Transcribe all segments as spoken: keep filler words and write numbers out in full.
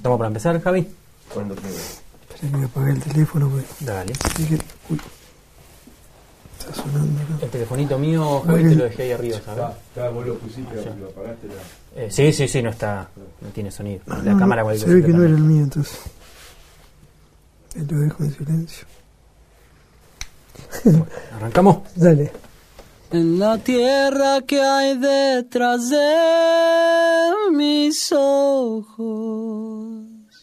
¿Estamos para empezar, Javi? Cuando quieras. Espera que voy a apagar el teléfono, pues. Dale. Que... Uy. Está sonando acá. El telefonito mío, Javi, te lo dejé ahí arriba, ¿sabes? Está, vos lo pusiste, Ah, lo apagaste. La... Eh, sí, sí, sí, no está, no tiene sonido. La no, cámara no, cualquier se ve que no era también. el mío, entonces. Eh, Lo dejo en silencio. Bueno, ¿arrancamos? Dale. En la tierra que hay detrás de mis ojos,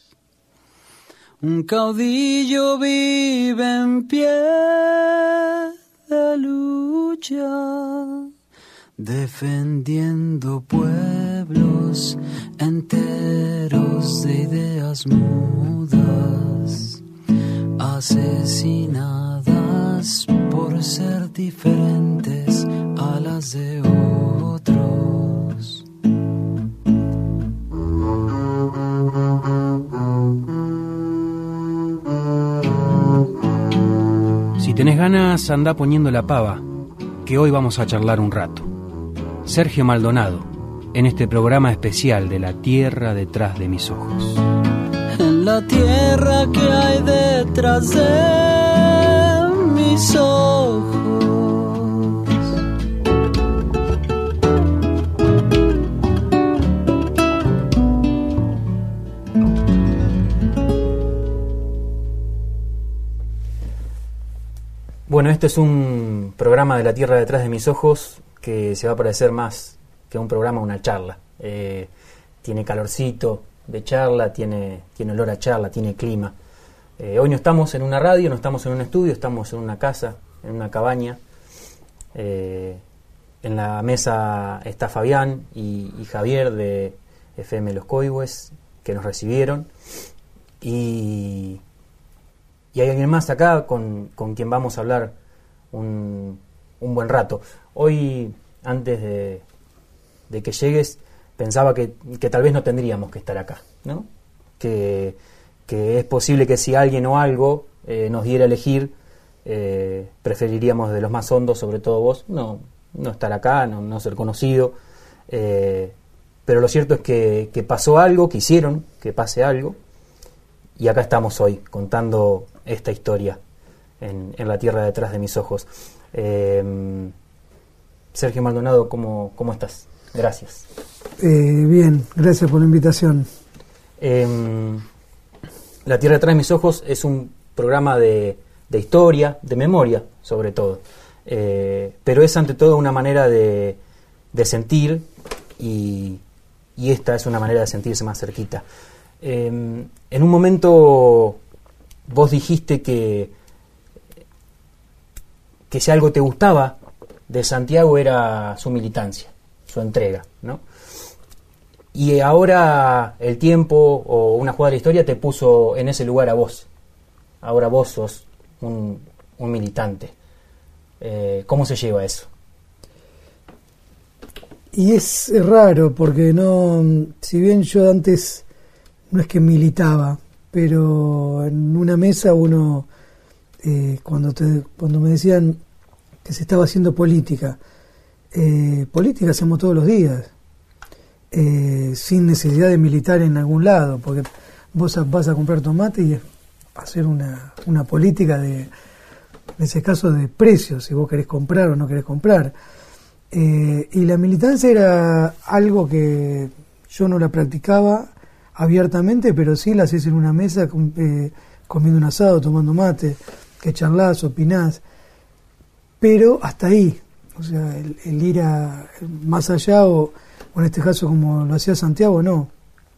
un caudillo vive en pie de lucha, defendiendo pueblos enteros de ideas mudas, asesinadas por ser diferentes a las de otros. Si tenés ganas, anda poniendo la pava, que hoy vamos a charlar un rato. Sergio Maldonado, en este programa especial de La Tierra detrás de mis ojos. En la tierra que hay detrás de mis ojos, Bueno, este es un programa de La Tierra detrás de mis ojos que se va a parecer más que un programa, una charla. Eh, tiene calorcito de charla, tiene, tiene olor a charla, tiene clima. Eh, hoy no estamos en una radio, no estamos en un estudio, estamos en una casa, en una cabaña. Eh, en la mesa está Fabián y, y Javier de F M Los Coihues, que nos recibieron. Y, y hay alguien más acá con, con quien vamos a hablar un, un buen rato. Hoy, antes de, de que llegues, pensaba que, que tal vez no tendríamos que estar acá, ¿no? Que, que es posible que si alguien o algo eh, nos diera a elegir, eh, preferiríamos de los más hondos, sobre todo vos, no, no estar acá, no, no ser conocido. Eh, pero lo cierto es que, que pasó algo, que hicieron que pase algo, y acá estamos hoy contando esta historia en, en La Tierra detrás de mis ojos. Eh, Sergio Maldonado, ¿cómo, cómo estás? Gracias. Eh, bien, gracias por la invitación. Eh, La Tierra detrás de mis ojos es un programa de, de historia, de memoria, sobre todo. Eh, pero es ante todo una manera de, de sentir, y, y esta es una manera de sentirse más cerquita. Eh, en un momento vos dijiste que, que si algo te gustaba de Santiago era su militancia, su entrega, ¿no? Y ahora el tiempo o una jugada de la historia te puso en ese lugar a vos. Ahora vos sos un, un militante. Eh, ¿Cómo se lleva eso? Y es raro porque no, si bien yo antes no es que militaba, pero en una mesa uno, eh, cuando, te, cuando me decían que se estaba haciendo política, eh, política hacemos todos los días. Eh, sin necesidad de militar en algún lado, porque vos vas a comprar tomate y hacer una, una política de, en ese caso, de precios, si vos querés comprar o no querés comprar. Eh, y la militancia era algo que yo no la practicaba abiertamente, pero sí la haces en una mesa eh, comiendo un asado, tomando mate, que charlás, opinás, pero hasta ahí. O sea, el, el ir a más allá, o o en este caso como lo hacía Santiago, no.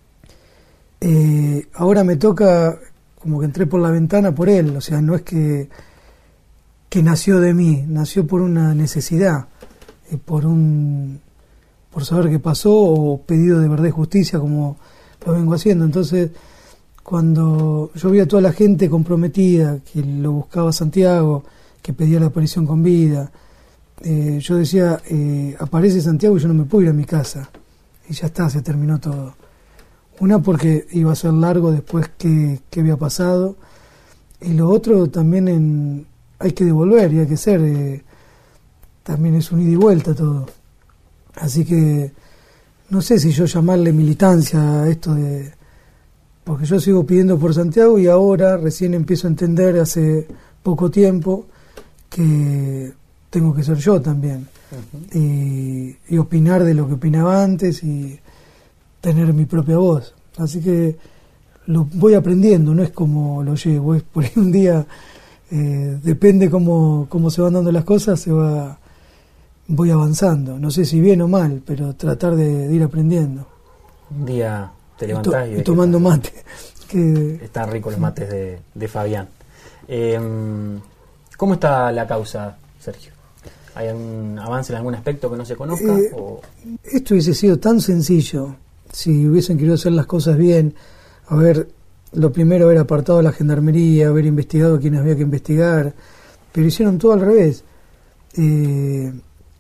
Eh, ahora me toca, como que entré por la ventana por él, o sea, no es que, que nació de mí, nació por una necesidad, eh, por un por saber qué pasó, o pedido de verdad y justicia, como lo vengo haciendo. Entonces, cuando yo vi a toda la gente comprometida, que lo buscaba Santiago, que pedía la aparición con vida, Eh, yo decía, eh, aparece Santiago y yo no me puedo ir a mi casa, y ya está, se terminó todo. Una, porque iba a ser largo después que, que había pasado, y lo otro también, en, hay que devolver y hay que ser, eh, también es un ida y vuelta todo. Así que no sé si yo llamarle militancia a esto de, porque yo sigo pidiendo por Santiago y ahora recién empiezo a entender hace poco tiempo que tengo que ser yo también. Uh-huh. y, y opinar de lo que opinaba antes y tener mi propia voz. Así que lo voy aprendiendo, no es como lo llevo, es por ahí un día, eh, depende cómo, cómo se van dando las cosas, se va voy avanzando. No sé si bien o mal, pero tratar de, de ir aprendiendo. Un día te levantás y, to- y, y tomando que, mate. Que... Están ricos los mates de, de Fabián. Eh, ¿Cómo está la causa, Sergio? ¿Hay algún avance en algún aspecto que no se conozca? Eh, o... Esto hubiese sido tan sencillo si hubiesen querido hacer las cosas bien. A ver, lo primero haber apartado a la gendarmería, haber investigado a quienes había que investigar, pero hicieron todo al revés. Eh,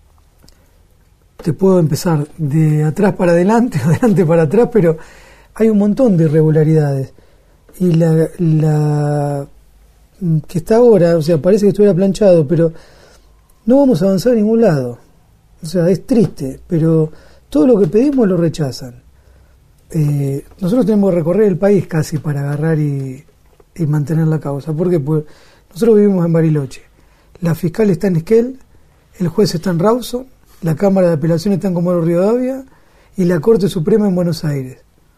te puedo empezar de atrás para adelante, de adelante para atrás, pero hay un montón de irregularidades. Y la, la que está ahora, o sea, parece que estuviera planchado, pero no vamos a avanzar a ningún lado. O sea, es triste, pero todo lo que pedimos lo rechazan. Eh, nosotros tenemos que recorrer el país casi para agarrar y, y mantener la causa. ¿Por qué? Pues nosotros vivimos en Bariloche. La fiscal está en Esquel, el juez está en Rawson, la Cámara de Apelación está en Comodoro Rivadavia y la Corte Suprema en Buenos Aires.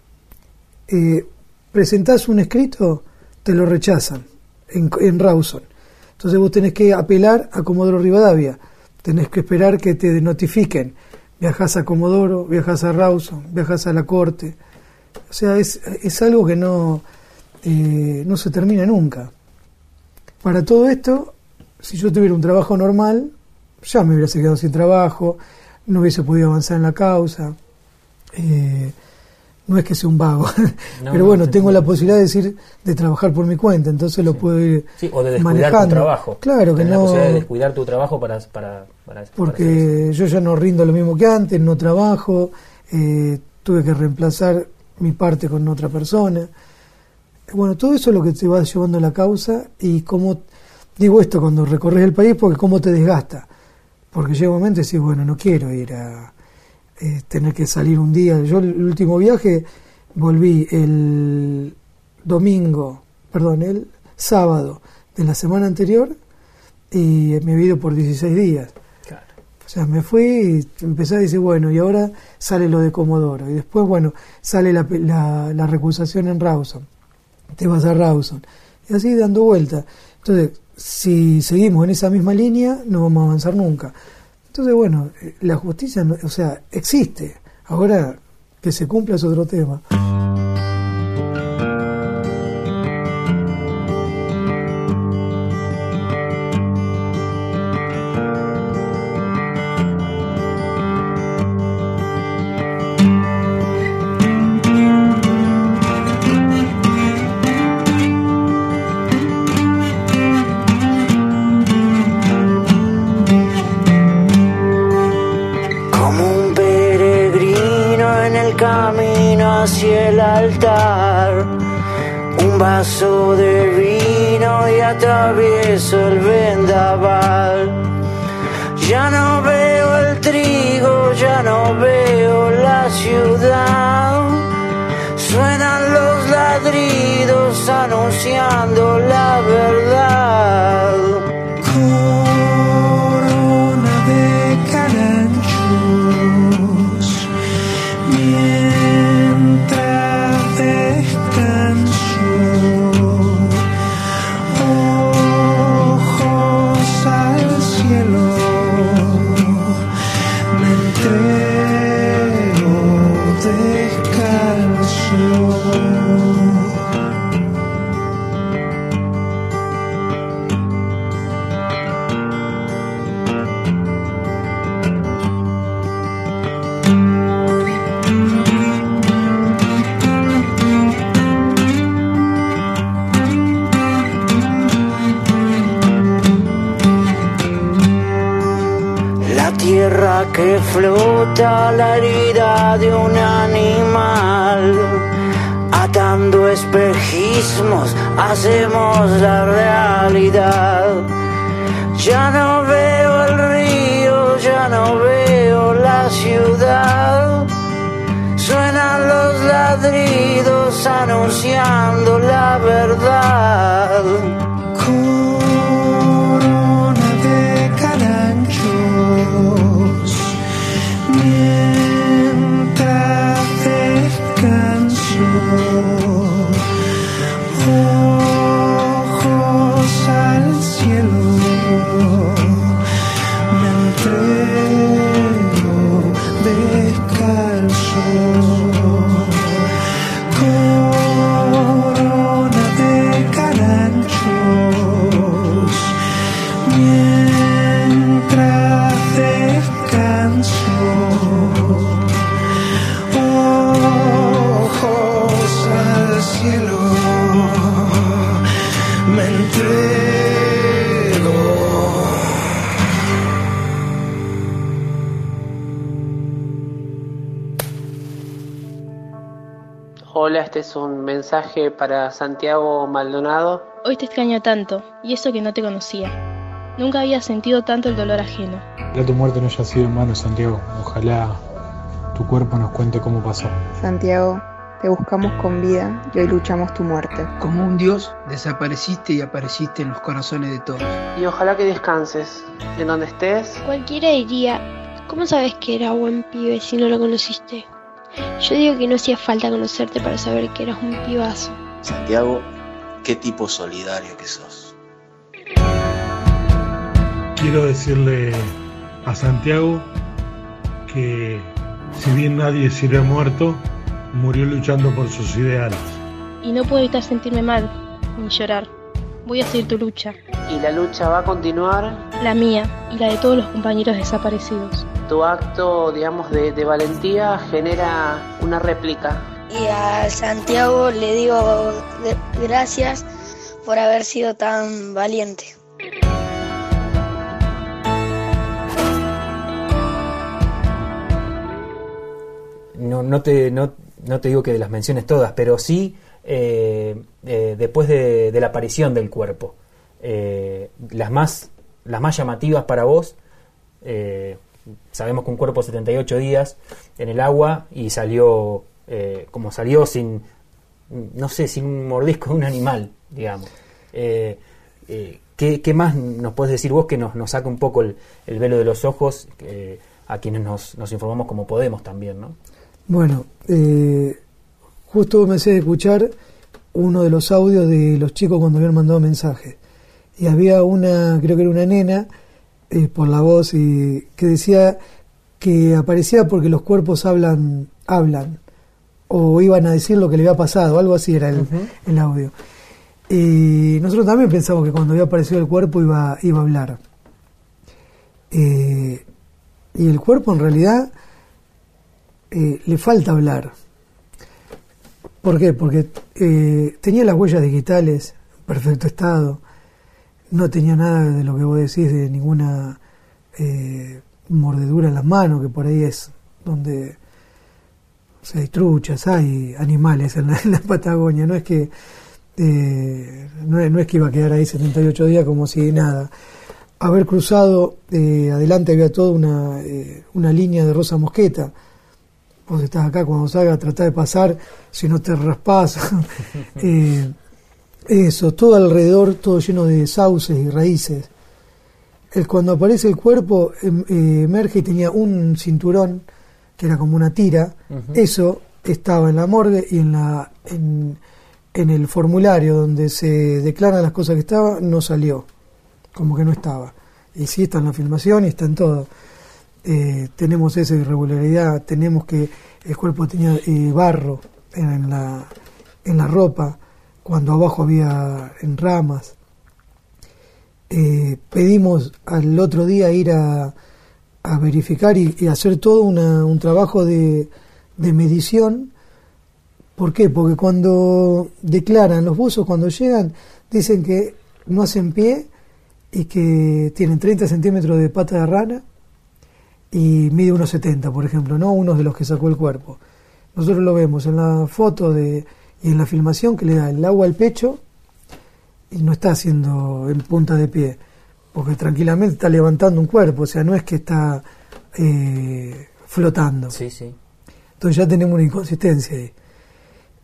Eh, presentás un escrito, te lo rechazan en, en Rawson. Entonces vos tenés que apelar a Comodoro Rivadavia, tenés que esperar que te notifiquen. Viajás a Comodoro, viajás a Rawson, viajás a la Corte. O sea, es, es algo que no, eh, no se termina nunca. Para todo esto, si yo tuviera un trabajo normal, ya me hubiera quedado sin trabajo, no hubiese podido avanzar en la causa. Eh, no es que sea un vago, no, pero bueno, no, tengo la posibilidad de decir de trabajar por mi cuenta, entonces sí. Lo puedo ir sí, o de descuidar manejando. Tu trabajo. Claro que no. La posibilidad de descuidar tu trabajo para para, para porque para yo ya no rindo lo mismo que antes, no trabajo, eh, tuve que reemplazar mi parte con otra persona. Bueno, todo eso es lo que te va llevando a la causa y cómo digo esto cuando recorres el país, porque cómo te desgasta. Porque llega un momento y decís, bueno, no quiero ir a eh, tener que salir un día. Yo el último viaje volví el domingo, perdón, el sábado de la semana anterior y me he ido por dieciséis días. Claro. O sea, me fui y empecé a decir, bueno, y ahora sale lo de Comodoro. Y después, bueno, sale la, la, la recusación en Rawson. Te vas a Rawson. Y así dando vuelta. Entonces, si seguimos en esa misma línea, no vamos a avanzar nunca. Entonces, bueno, la justicia, o sea, existe. Ahora, que se cumpla es otro tema. Hacia el altar, un vaso de vino y atravieso el vendaval. Ya no veo el trigo, ya no veo la ciudad. Suenan los ladridos anunciando la verdad. Corona de caranchos, mientras descanso, ojos al cielo, me entrego descalzo. Tierra que flota, la herida de un animal, atando espejismos hacemos la realidad. Ya no veo el río, ya no veo la ciudad. Suenan los ladridos anunciando anunciando la verdad. Corona de caranchos, mientras descanso, ojos al cielo, me entrego descalzo. Corona de caranchos, mientras descanso, ojos al cielo, me entrego. Hola, este es un mensaje para Santiago Maldonado. Hoy te extraño tanto, y eso que no te conocía. Nunca había sentido tanto el dolor ajeno. Ojalá tu muerte no haya sido en vano, Santiago. Ojalá tu cuerpo nos cuente cómo pasó. Santiago, te buscamos con vida y hoy luchamos tu muerte. Como un dios, desapareciste y apareciste en los corazones de todos. Y ojalá que descanses. En donde estés. Cualquiera diría, ¿cómo sabes que era buen pibe si no lo conociste? Yo digo que no hacía falta conocerte para saber que eras un pibazo. Santiago, qué tipo solidario que sos. Quiero decirle a Santiago que si bien nadie sirve muerto, murió luchando por sus ideales. Y no puedo evitar sentirme mal, ni llorar. Voy a seguir tu lucha. Y la lucha va a continuar. La mía y la de todos los compañeros desaparecidos. Tu acto, digamos, de, de valentía genera una réplica. Y a Santiago le digo de, gracias por haber sido tan valiente. No, no, te, no, no te digo que las menciones todas, pero sí eh, eh, después de, de la aparición del cuerpo. Eh, las, más, las más llamativas para vos, eh, sabemos que un cuerpo setenta y ocho días en el agua y salió, eh, como salió sin, no sé, sin un mordisco de un animal, digamos. Eh, eh, ¿qué, ¿Qué más nos puedes decir vos que nos, nos saca un poco el, el velo de los ojos eh, a quienes nos, nos informamos como podemos también, ¿no? Bueno, eh, justo me hacía escuchar uno de los audios de los chicos cuando habían mandado mensajes. Y había una, creo que era una nena, eh, por la voz, y que decía que aparecía porque los cuerpos hablan, hablan, o iban a decir lo que le había pasado, algo así era el, uh-huh. el audio. Y nosotros también pensamos que cuando había aparecido el cuerpo iba, iba a hablar. Eh, y el cuerpo en realidad eh, le falta hablar. ¿Por qué? Porque eh, tenía las huellas digitales en perfecto estado, no tenía nada de lo que vos decís, de ninguna eh, mordedura en las manos, que por ahí es donde o sea, hay truchas, hay animales en la, en la Patagonia, no es que eh, no, es, no es que iba a quedar ahí setenta y ocho días como si nada. Haber cruzado, eh, adelante había toda una, eh, una línea de rosa mosqueta. Vos estás acá, cuando salga, tratá de pasar, si no te raspás. eh, eso, todo alrededor, todo lleno de sauces y raíces. El, cuando aparece el cuerpo, em, eh, emerge y tenía un cinturón, que era como una tira. Uh-huh. Eso estaba en la morgue y en la en, en el formulario donde se declaran las cosas que estaba, no salió. Como que no estaba. Y sí está en la filmación y está en todo. Eh, tenemos esa irregularidad, tenemos que el cuerpo tenía eh, barro en, en, la, en la ropa, cuando abajo había en ramas. Eh, pedimos al otro día ir a, a verificar y, y hacer todo una, un trabajo de, de medición. ¿Por qué? Porque cuando declaran los buzos, cuando llegan, dicen que no hacen pie y que tienen treinta centímetros de pata de rana y mide uno setenta, por ejemplo, no uno de los que sacó el cuerpo. Nosotros lo vemos en la foto de, y en la filmación, que le da el agua al pecho y no está haciendo en punta de pie, porque tranquilamente está levantando un cuerpo, o sea, no es que está eh, flotando. Sí, sí. Entonces ya tenemos una inconsistencia ahí.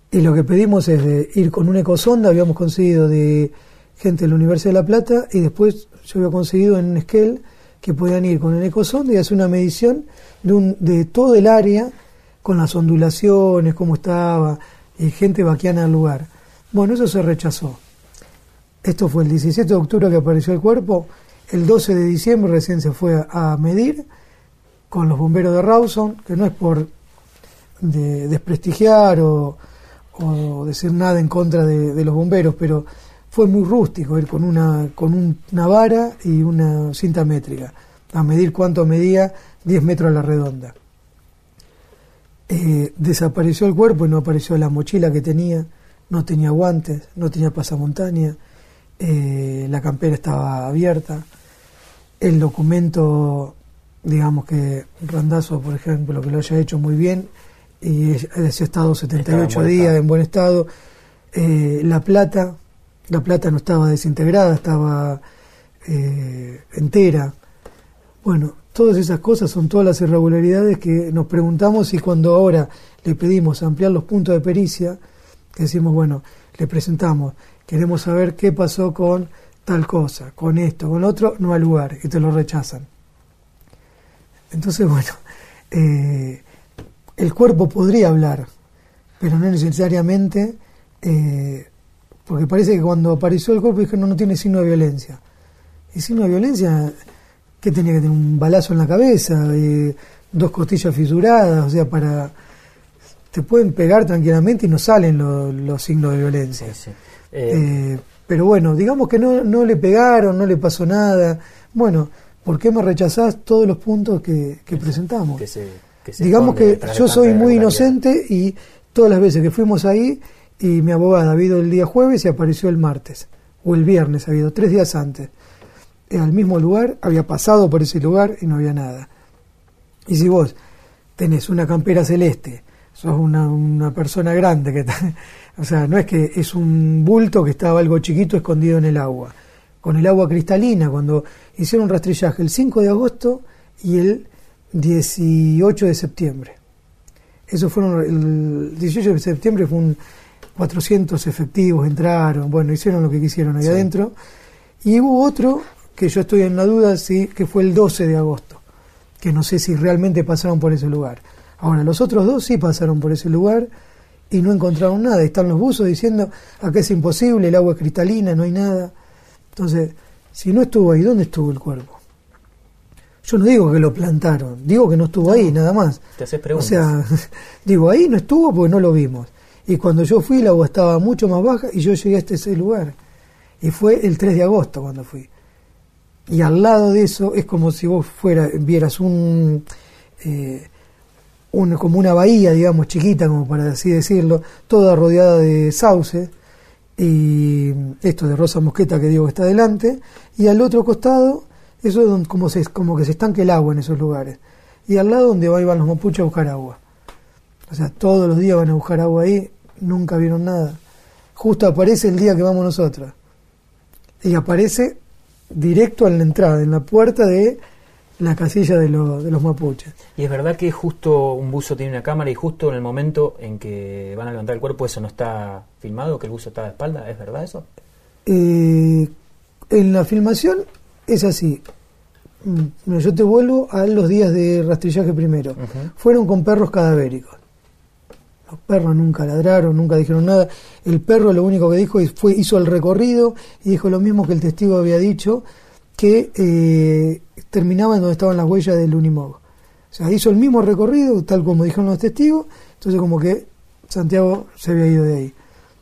Y lo que pedimos es de ir con una ecosonda, habíamos conseguido de gente de la Universidad de La Plata, y después yo había conseguido en un Esquel que podían ir con una ecosonda y hacer una medición de, un, de todo el área, con las ondulaciones, cómo estaba, y gente vaquiana al lugar. Bueno, eso se rechazó. Esto fue el diecisiete de octubre que apareció el cuerpo. El doce de diciembre recién se fue a, a medir con los bomberos de Rawson, que no es por de, desprestigiar o, o decir nada en contra de, de los bomberos, pero fue muy rústico ir con una con un, una vara y una cinta métrica a medir cuánto medía diez metros a la redonda. Eh, desapareció el cuerpo y no apareció la mochila que tenía, no tenía guantes, no tenía pasamontaña, eh, la campera estaba abierta, el documento, digamos que Randazzo, por ejemplo, que lo haya hecho muy bien, y ese estado setenta y ocho días en buen estado, eh, la plata, la plata no estaba desintegrada, estaba eh, entera. Bueno, todas esas cosas son todas las irregularidades que nos preguntamos, y cuando ahora le pedimos ampliar los puntos de pericia, que decimos, bueno, le presentamos, queremos saber qué pasó con tal cosa, con esto, con otro, no hay lugar, y te lo rechazan. Entonces, bueno, eh, el cuerpo podría hablar, pero no necesariamente, eh, porque parece que cuando apareció el cuerpo dijeron no, no tiene signo de violencia. Y signo de violencia, ¿qué tenía que tener? Un balazo en la cabeza, eh, dos costillas fisuradas, o sea, para... te pueden pegar tranquilamente y no salen lo, los signos de violencia. Sí, sí. Eh, eh, pero bueno, digamos que no, no le pegaron, no le pasó nada. Bueno, ¿por qué me rechazás todos los puntos que, que presentamos? Que se, que se digamos que yo soy muy inocente, y todas las veces que fuimos ahí, y mi abogada ha ido el día jueves y apareció el martes, o el viernes, ha habido tres días antes, al mismo lugar, había pasado por ese lugar y no había nada. Y si vos tenés una campera celeste, sos una, una persona grande, que o sea, no es que es un bulto que estaba algo chiquito escondido en el agua, con el agua cristalina, cuando hicieron rastrillaje el cinco de agosto y el dieciocho de septiembre. Eso fueron, el dieciocho de septiembre fue un cuatrocientos efectivos, entraron, bueno, hicieron lo que quisieron ahí sí. adentro, y hubo otro, que yo estoy en la duda, sí, que fue el doce de agosto, que no sé si realmente pasaron por ese lugar. Ahora, los otros dos sí pasaron por ese lugar y no encontraron nada. Están los buzos diciendo, acá es imposible, el agua es cristalina, no hay nada. Entonces, si no estuvo ahí, ¿dónde estuvo el cuerpo? Yo no digo que lo plantaron, digo que no estuvo no, ahí, nada más. Te haces preguntas. O sea, digo, ahí no estuvo porque no lo vimos. Y cuando yo fui, el agua estaba mucho más baja y yo llegué a este ese lugar. Y fue el tres de agosto cuando fui. Y al lado de eso es como si vos fuera, vieras un... Eh, Un, como una bahía, digamos, chiquita, como para así decirlo, toda rodeada de sauce, y esto de Rosa Mosqueta que digo que está adelante, y al otro costado, eso es donde, como, se, como que se estanque el agua en esos lugares, y al lado donde van los mapuches a buscar agua. O sea, todos los días van a buscar agua ahí, nunca vieron nada. Justo aparece el día que vamos nosotros, y aparece directo en la entrada, en la puerta de la casilla de, lo, de los mapuches. ¿Y es verdad que justo un buzo tiene una cámara y justo en el momento en que van a levantar el cuerpo eso no está filmado, que el buzo está de espalda? ¿Es verdad eso? Eh, en la filmación es así. Yo te vuelvo a los días de rastrillaje primero. Uh-huh. Fueron con perros cadavéricos. Los perros nunca ladraron, nunca dijeron nada. El perro lo único que dijo fue, hizo el recorrido y dijo lo mismo que el testigo había dicho, que eh, terminaba en donde estaban las huellas del Unimog. O sea, hizo el mismo recorrido, tal como dijeron los testigos, entonces como que Santiago se había ido de ahí.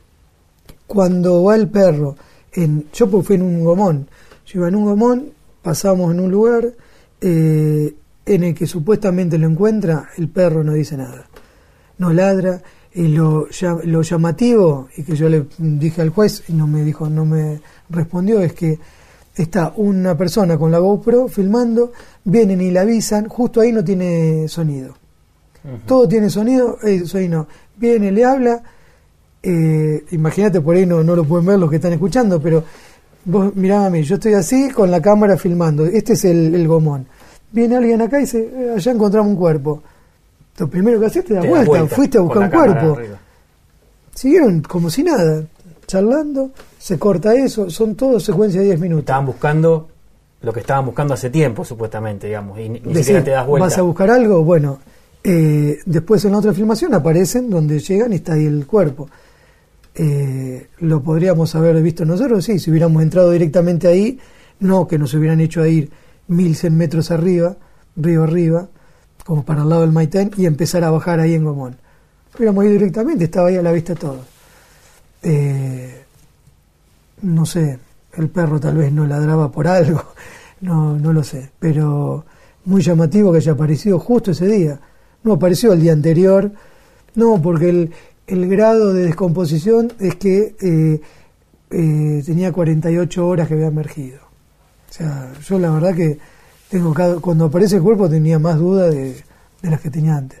Cuando va el perro, en, yo pues fui en un gomón, yo iba en un gomón, pasamos en un lugar eh, en el que supuestamente lo encuentra, el perro no dice nada, no ladra, y lo, lo llamativo, y que yo le dije al juez, y no me dijo, no me respondió, es que está una persona con la GoPro filmando, vienen y le avisan, justo ahí no tiene sonido. Uh-huh. Todo tiene sonido, eso ahí no. Viene, le habla, eh, imagínate, por ahí no, no lo pueden ver los que están escuchando, pero vos mirá a mí, yo estoy así con la cámara filmando, este es el, el gomón. Viene alguien acá y dice, eh, allá encontramos un cuerpo. Lo primero que haces te das vuelta, vuelta, fuiste a buscar un cuerpo. siguieron como si nada, charlando, se corta eso, son todos secuencias de diez minutos. Estaban buscando lo que estaban buscando hace tiempo, supuestamente, digamos, y ni, ni Decir, siquiera te das vuelta. ¿vas a buscar algo? Bueno, eh, después en la otra filmación aparecen donde llegan y está ahí el cuerpo. Eh, lo podríamos haber visto nosotros, sí, si hubiéramos entrado directamente ahí, no que nos hubieran hecho ir mil cien metros arriba, río arriba, como para el lado del Maitén, y empezar a bajar ahí en Gomón. Hubiéramos ido directamente, estaba ahí a la vista todo. Eh, no sé, el perro tal vez no ladraba por algo, no, no lo sé, pero muy llamativo que haya aparecido justo ese día. No apareció el día anterior, no, porque el, el grado de descomposición es que eh, eh, tenía cuarenta y ocho horas que había emergido. O sea, yo la verdad que tengo cada, cuando aparece el cuerpo tenía más dudas de, de las que tenía antes.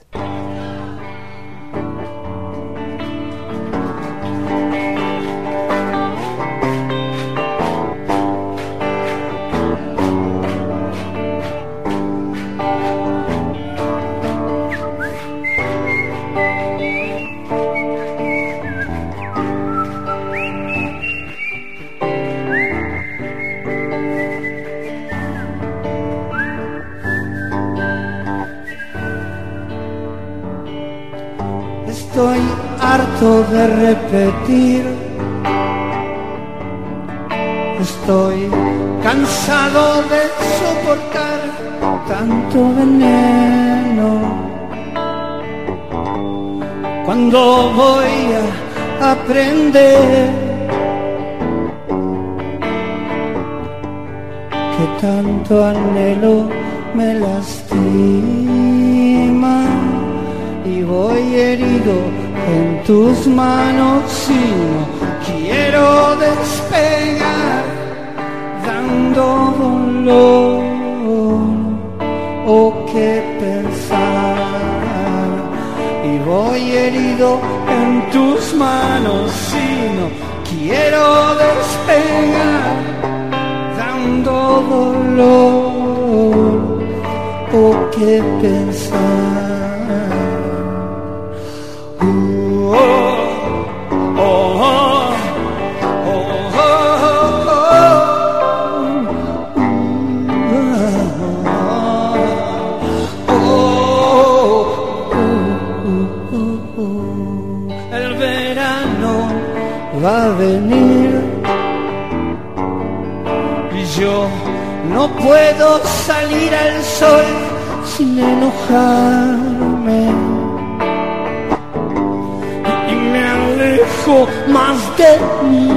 Estoy harto de repetir, estoy cansado de soportar tanto veneno. ¿Cuándo voy a aprender que tanto anhelo me lastima? Y voy herido en tus manos y no quiero despegar, dando dolor o qué pensar. Y voy herido en tus manos y no quiero despegar, dando dolor o qué pensar. Va a venir y yo no puedo salir al sol sin enojarme y me alejo más de mí,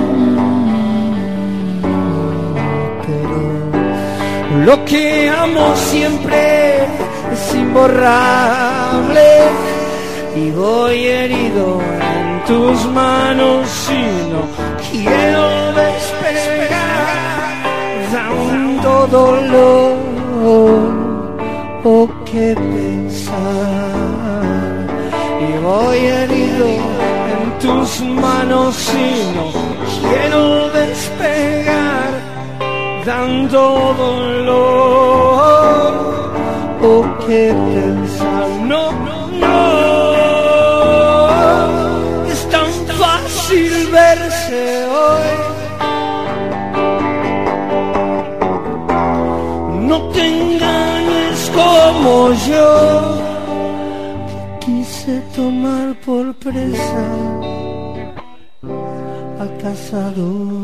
pero lo que amo siempre es imborrable y voy herido en tus manos y no quiero despegar, dando dolor o qué pensar. Y voy herido en tus manos y no quiero despegar, dando dolor o qué pensar. No, no, no. Verse hoy, no te engañes como yo, quise tomar por presa al cazador.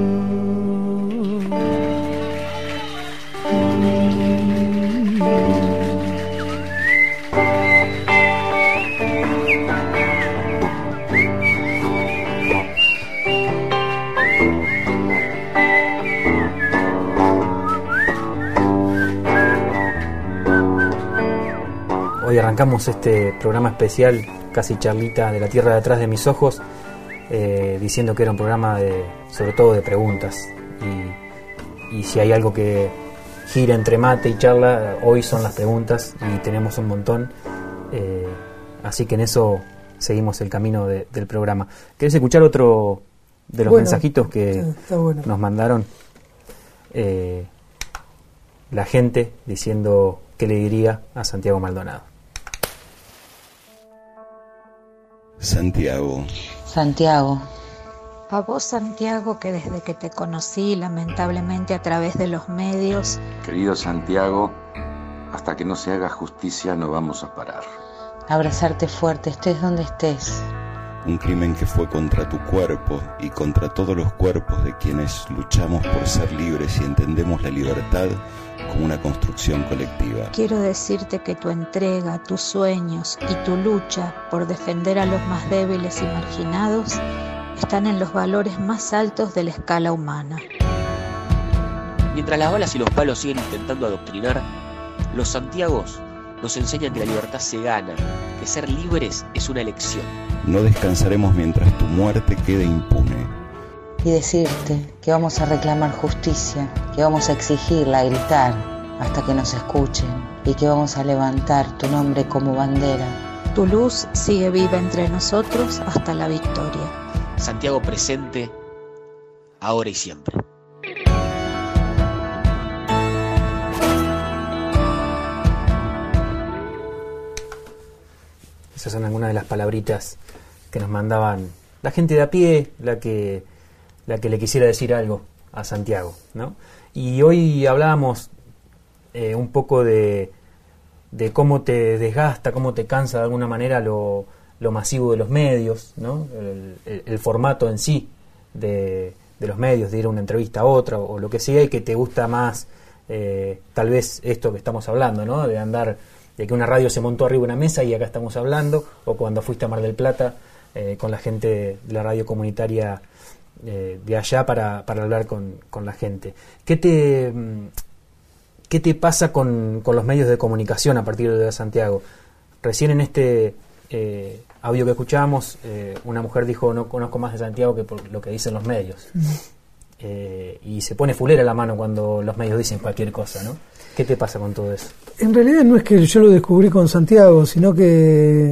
Hoy arrancamos este programa especial, casi charlita de la tierra de atrás de mis ojos, eh, diciendo que era un programa de, sobre todo de preguntas. Y, y si hay algo que gira entre mate y charla, hoy son las preguntas y tenemos un montón. Eh, así que en eso seguimos el camino de, del programa. ¿Querés escuchar otro de los bueno, mensajitos que está bueno. nos mandaron? Eh, la gente diciendo qué le diría a Santiago Maldonado. Santiago, Santiago. A vos, Santiago, que desde que te conocí, lamentablemente a través de los medios... Querido Santiago, hasta que no se haga justicia no vamos a parar. Abrazarte fuerte, estés donde estés. Un crimen que fue contra tu cuerpo y contra todos los cuerpos de quienes luchamos por ser libres y entendemos la libertad como una construcción colectiva. Quiero decirte que tu entrega, tus sueños y tu lucha por defender a los más débiles y marginados están en los valores más altos de la escala humana. Mientras las balas y los palos siguen intentando adoctrinar, los Santiagos nos enseñan que la libertad se gana, que ser libres es una elección. No descansaremos mientras tu muerte quede impune. Y decirte que vamos a reclamar justicia, que vamos a exigirla, a gritar hasta que nos escuchen y que vamos a levantar tu nombre como bandera. Tu luz sigue viva entre nosotros hasta la victoria. Santiago presente, ahora y siempre. Esas son algunas de las palabritas que nos mandaban la gente de a pie, la que, la que le quisiera decir algo a Santiago, ¿no? Y hoy hablábamos eh, un poco de, de cómo te desgasta, cómo te cansa de alguna manera lo, lo masivo de los medios, ¿no? El, el, el formato en sí de, de los medios, de ir a una entrevista a otra o, o lo que sea, y que te gusta más eh, tal vez esto que estamos hablando, ¿no? De andar, de que una radio se montó arriba de una mesa y acá estamos hablando, o cuando fuiste a Mar del Plata eh, con la gente de la radio comunitaria eh, de allá para, para hablar con, con la gente. ¿Qué te, qué te pasa con, con los medios de comunicación a partir de Santiago? Recién en este eh, audio que escuchábamos, eh, una mujer dijo: no conozco más de Santiago que por lo que dicen los medios. Mm. Eh, y se pone fulera la mano cuando los medios dicen cualquier cosa, ¿no? ¿Qué te pasa con todo eso? En realidad no es que yo lo descubrí con Santiago, sino que,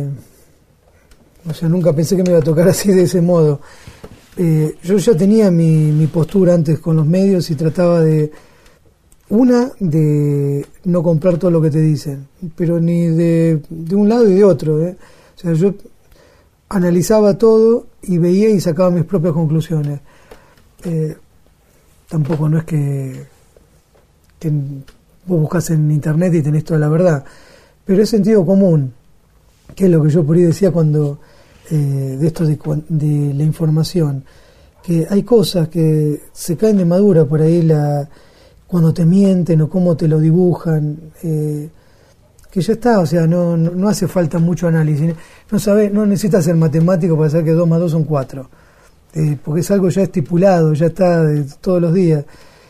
o sea, nunca pensé que me iba a tocar así de ese modo. Eh, yo ya tenía mi, mi postura antes con los medios y trataba de, una, de no comprar todo lo que te dicen, pero ni de, de un lado y de otro, ¿eh? O sea, yo analizaba todo y veía y sacaba mis propias conclusiones. Eh, tampoco no es que, que vos buscas en internet y tenés toda la verdad, pero es sentido común, que es lo que yo por ahí decía cuando eh, de esto de, de la información, que hay cosas que se caen de madura por ahí la, cuando te mienten o cómo te lo dibujan, eh, que ya está, o sea, no, no, no hace falta mucho análisis, no sabés, no necesitas ser matemático para saber que dos más dos son cuatro, eh, porque es algo ya estipulado, ya está de todos los días.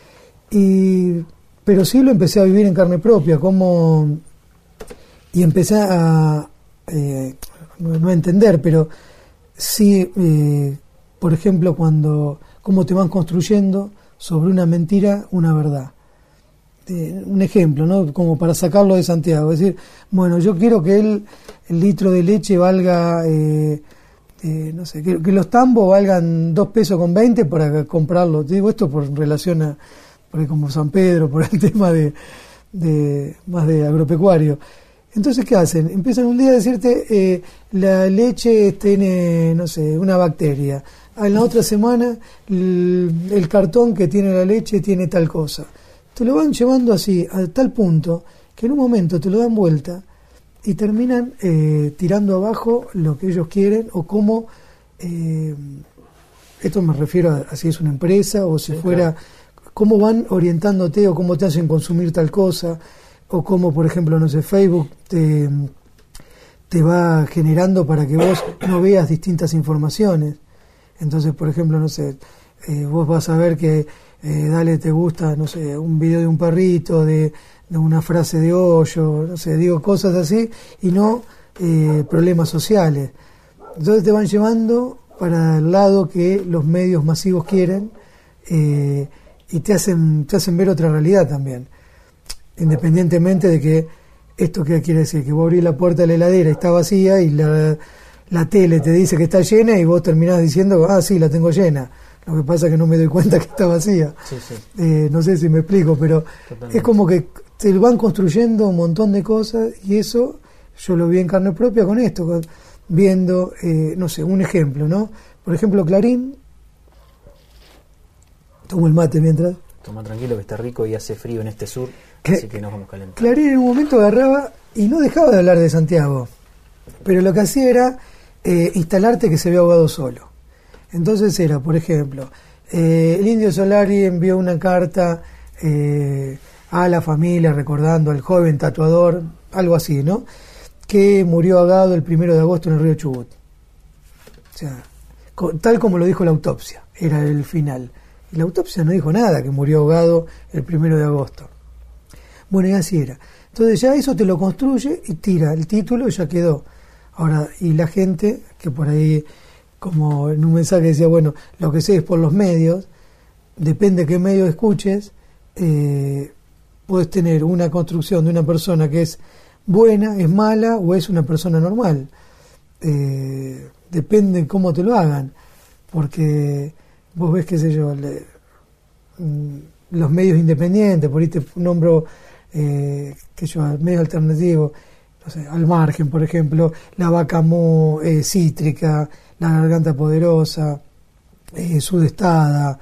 Y pero sí lo empecé a vivir en carne propia, como y empecé a eh, no a entender, pero sí, eh, por ejemplo, cuando cómo te van construyendo sobre una mentira una verdad. Eh, un ejemplo, ¿no? Como para sacarlo de Santiago, es decir, bueno, yo quiero que el, el litro de leche valga, eh, eh, no sé, que, que los tambos valgan dos pesos con veinte para comprarlo. Te digo esto por relación a porque como San Pedro, por el tema de, de más de agropecuario. Entonces, ¿qué hacen? Empiezan un día a decirte, eh, la leche tiene, no sé, una bacteria. En la otra semana, el, el cartón que tiene la leche tiene tal cosa. Te lo van llevando así, a tal punto, que en un momento te lo dan vuelta y terminan eh, tirando abajo lo que ellos quieren, o cómo, eh, esto me refiero a, a si es una empresa o si sí, fuera... Claro. Cómo van orientándote o cómo te hacen consumir tal cosa, o cómo, por ejemplo, no sé, Facebook te, te va generando para que vos no veas distintas informaciones. Entonces, por ejemplo, no sé, eh, vos vas a ver que eh, dale, te gusta, no sé, un video de un perrito, de, de una frase de hoyo, no sé, digo cosas así, y no eh, problemas sociales. Entonces te van llevando para el lado que los medios masivos quieren, eh, y te hacen te hacen ver otra realidad también, independientemente de que esto que quiere decir que vos abrís la puerta de la heladera y está vacía, y la, la tele te dice que está llena y vos terminás diciendo, ah, sí, la tengo llena, lo que pasa es que no me doy cuenta que está vacía. Sí, sí. Eh, no sé si me explico, pero totalmente. Es como que te van construyendo un montón de cosas, y eso yo lo vi en carne propia con esto, con, viendo, eh, no sé, un ejemplo, ¿no? Por ejemplo, Clarín, tomo el mate mientras. Toma tranquilo que está rico y hace frío en este sur, ¿Qué? Así que nos vamos calentando. Clarín en un momento agarraba y no dejaba de hablar de Santiago, pero lo que hacía era eh, instalarte que se había ahogado solo. Entonces era, por ejemplo, eh, el Indio Solari envió una carta eh, a la familia recordando al joven tatuador, algo así, ¿no? Que murió ahogado el primero de agosto en el río Chubut. O sea, co- tal como lo dijo la autopsia, era el final. Y la autopsia no dijo nada, que murió ahogado el primero de agosto. Bueno, y así era. Entonces ya eso te lo construye y tira el título y ya quedó. Ahora, y la gente, que por ahí, como en un mensaje decía, bueno, lo que sé es por los medios, depende de qué medio escuches, eh, puedes tener una construcción de una persona que es buena, es mala o es una persona normal. Eh, depende de cómo te lo hagan, porque vos ves, qué sé yo, le, mm, los medios independientes, por ahí te nombro, eh, qué sé yo, medios alternativos, no sé, Al Margen, por ejemplo, La Vaca Mo, eh, Cítrica, La Garganta Poderosa, eh, Sudestada,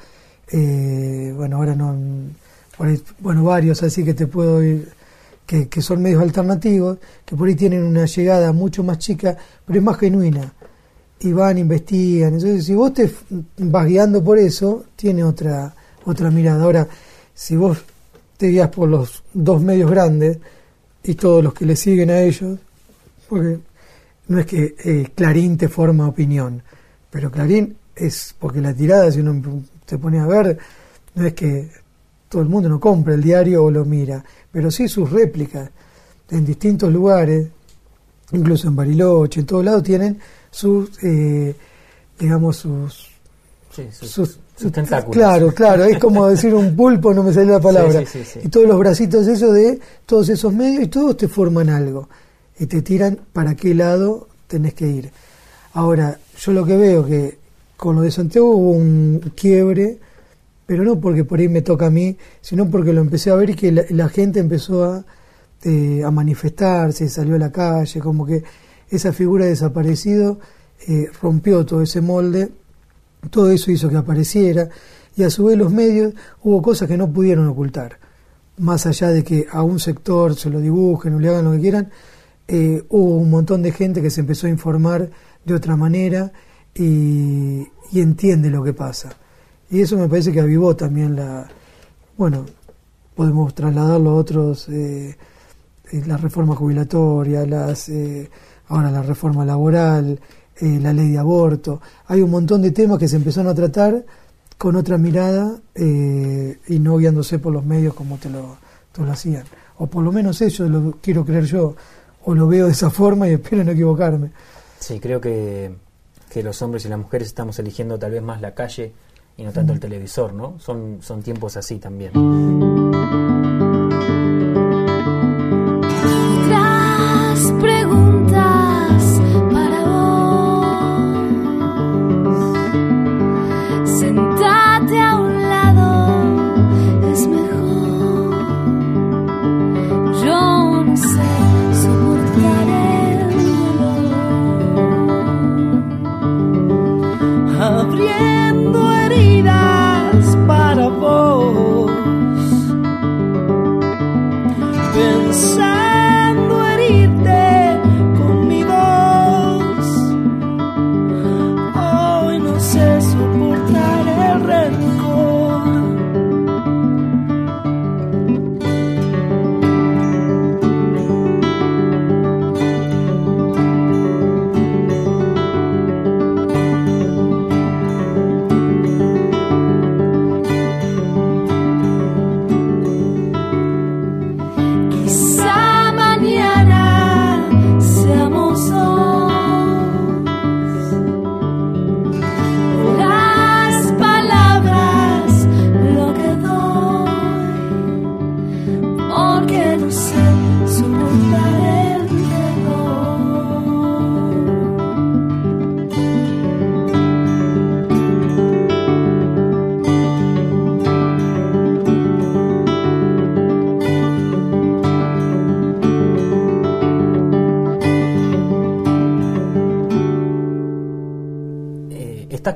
eh, bueno, ahora no, por ahí, bueno, varios así que te puedo ir, que, que son medios alternativos, que por ahí tienen una llegada mucho más chica, pero es más genuina. Y van, investigan. Entonces, si vos te vas guiando por eso, tiene otra otra mirada. Ahora, si vos te guías por los dos medios grandes y todos los que le siguen a ellos, porque no es que eh, Clarín te forma opinión, pero Clarín es, porque la tirada, si uno se pone a ver, no es que todo el mundo no compra el diario o lo mira, pero sí sus réplicas en distintos lugares, incluso en Bariloche, en todos lados tienen sus, eh, digamos, sus, sí, sus, sus, sus tentáculos. Claro, claro, es como decir un pulpo, no me sale la palabra. Sí, sí, sí, sí. Y todos los bracitos esos de todos esos medios, y todos te forman algo. Y te tiran para qué lado tenés que ir. Ahora, yo lo que veo que con lo de Santiago hubo un quiebre, pero no porque por ahí me toca a mí, sino porque lo empecé a ver y que la, la gente empezó a, eh, a manifestarse, salió a la calle, como que esa figura de desaparecido eh, rompió todo ese molde, todo eso hizo que apareciera, y a su vez los medios hubo cosas que no pudieron ocultar, más allá de que a un sector se lo dibujen o le hagan lo que quieran, eh, hubo un montón de gente que se empezó a informar de otra manera y, y entiende lo que pasa, y eso me parece que avivó también la, bueno, podemos trasladarlo a otros, eh, eh, la reforma jubilatoria, las eh, ahora la reforma laboral, eh, la ley de aborto. Hay un montón de temas que se empezaron a tratar con otra mirada eh, y no guiándose por los medios como te lo, te lo hacían. O por lo menos eso lo quiero creer yo, o lo veo de esa forma y espero no equivocarme. Sí, creo que, que los hombres y las mujeres estamos eligiendo tal vez más la calle y no tanto mm. el televisor, ¿no? Son, son tiempos así también. Abriendo heridas para vos, pensando herirte con mi voz. Hoy no sé soportar el rencor.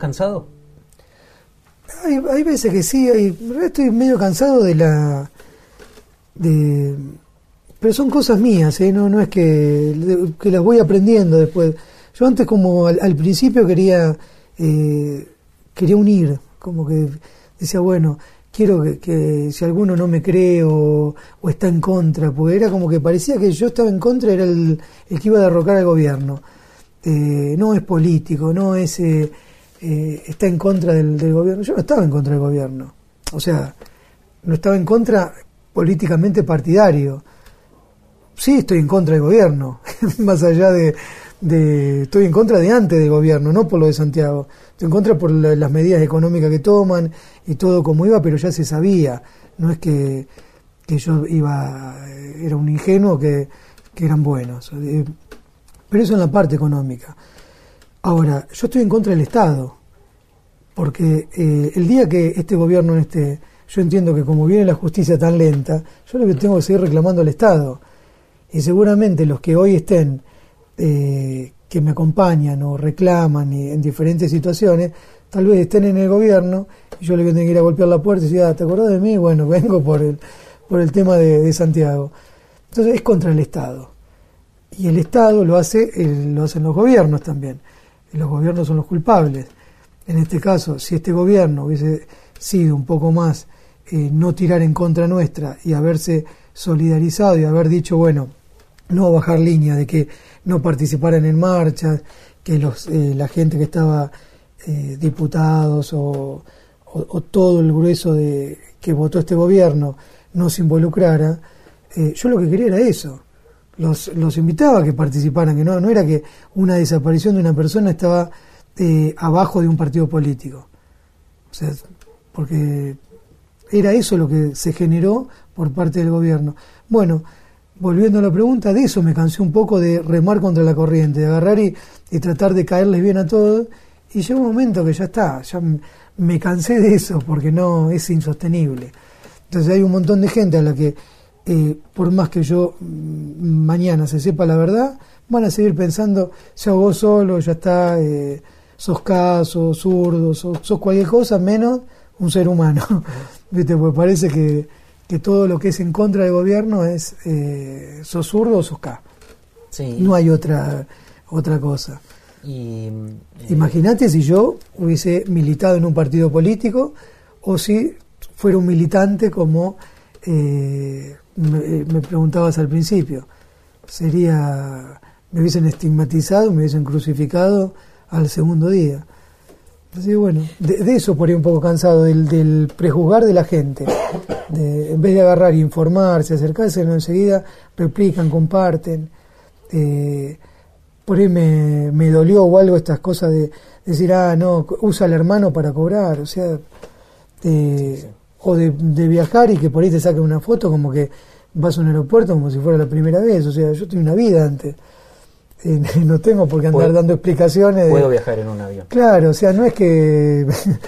cansado? Hay, hay veces que sí, hay, estoy medio cansado de la... de pero son cosas mías, ¿eh? no, no es que, de, que las voy aprendiendo después. Yo antes como al, al principio quería eh, quería unir, como que decía, bueno, quiero que, que si alguno no me cree o, o está en contra, porque era como que parecía que yo estaba en contra, era el, el que iba a derrocar al gobierno. Eh, no es político, no es eh, eh, está en contra del, del gobierno. Yo no estaba en contra del gobierno, o sea, no estaba en contra políticamente partidario. Sí, estoy en contra del gobierno, más allá de, de estoy en contra de antes del gobierno, no por lo de Santiago. Estoy en contra por la, las medidas económicas que toman y todo como iba, pero ya se sabía. No es que, que yo iba, era un ingenuo que, que eran buenos. Pero eso en la parte económica. Ahora, yo estoy en contra del Estado, porque eh, el día que este gobierno no esté, yo entiendo que como viene la justicia tan lenta, yo lo que tengo que seguir reclamando al Estado. Y seguramente los que hoy estén, eh, que me acompañan o reclaman y en diferentes situaciones, tal vez estén en el gobierno y yo le voy a tener que ir a golpear la puerta y decir, ah, ¿te acordás de mí? Bueno, vengo por el, por el tema de, de Santiago. Entonces es contra el Estado. Y el Estado lo hace, el, lo hacen los gobiernos también. Y los gobiernos son los culpables. En este caso, si este gobierno hubiese sido un poco más eh, no tirar en contra nuestra y haberse solidarizado y haber dicho, bueno, no bajar línea de que no participaran en marchas, que los eh, la gente que estaba eh, diputados o, o, o todo el grueso de que votó este gobierno no se involucrara, eh, yo lo que quería era eso. Los, los invitaba a que participaran, que no, no era que una desaparición de una persona estaba eh, abajo de un partido político. O sea, porque era eso lo que se generó por parte del gobierno. Bueno, volviendo a la pregunta, de eso me cansé un poco, de remar contra la corriente, de agarrar y, y tratar de caerles bien a todos, y llegó un momento que ya está, ya me cansé de eso, porque no, es insostenible. Entonces hay un montón de gente a la que Eh, por más que yo mm, mañana se sepa la verdad, van a seguir pensando, se ahogó solo, ya está, eh, sos caso, zurdo, sos, sos cualquier cosa menos un ser humano. ¿Viste? Pues parece que, que todo lo que es en contra del gobierno es eh, sos zurdo o sos K. Sí. No hay otra otra cosa. Y, eh, Imagínate si yo hubiese militado en un partido político o si fuera un militante como eh, me, me preguntabas al principio. Sería, me hubiesen estigmatizado, me hubiesen crucificado al segundo día. Así que bueno, de, de eso por ahí un poco cansado, del, del prejuzgar de la gente. De, en vez de agarrar, informarse, acercarse, no, enseguida replican, comparten. Eh, por ahí me, me dolió o algo estas cosas de decir, ah, no, usa al hermano para cobrar, o sea, eh, sí, sí. o de, de viajar y que por ahí te saquen una foto como que vas a un aeropuerto como si fuera la primera vez, o sea, yo tengo una vida antes. Eh, no tengo por qué andar ¿Puedo, dando explicaciones de, puedo viajar en un avión. Claro, o sea, no es que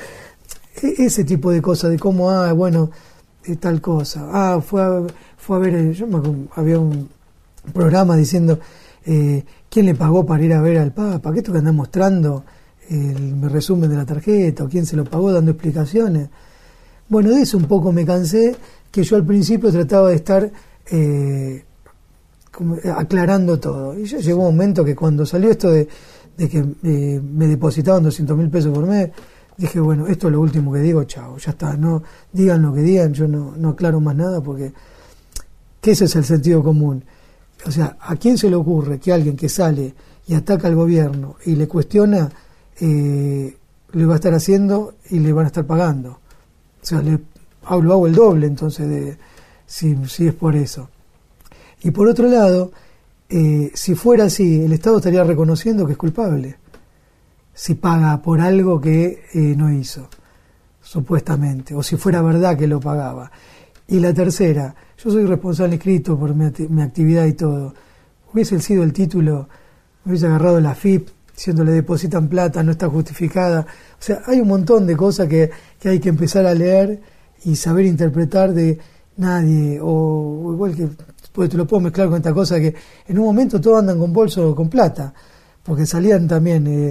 ese tipo de cosas de cómo, ah, bueno, eh, tal cosa, ah, fue a, fue a ver, yo me, había un programa diciendo eh, quién le pagó para ir a ver al Papa, que esto que andan mostrando el resumen de la tarjeta, o quién se lo pagó dando explicaciones. Bueno, de eso un poco me cansé, que yo al principio trataba de estar eh, como aclarando todo. Y ya llegó un momento que cuando salió esto de, de que eh, me depositaban doscientos mil pesos por mes, dije, bueno, esto es lo último que digo, chao, ya está, no digan lo que digan, yo no, no aclaro más nada, porque que ese es el sentido común. O sea, ¿a quién se le ocurre que alguien que sale y ataca al gobierno y le cuestiona, eh, le va a estar haciendo y le van a estar pagando? O sea, le hablo, hago el doble, entonces, de, si, si es por eso. Y por otro lado, eh, si fuera así, el Estado estaría reconociendo que es culpable, si paga por algo que eh, no hizo, supuestamente, o si fuera verdad que lo pagaba. Y la tercera, yo soy responsable inscrito por mi, mi actividad y todo. Hubiese sido el título, hubiese agarrado la F I P, diciendo le depositan plata, no está justificada. O sea, hay un montón de cosas que, que hay que empezar a leer y saber interpretar de nadie, o, o igual que, pues te lo puedo mezclar con esta cosa que en un momento todos andan con bolso con plata, porque salían también, eh,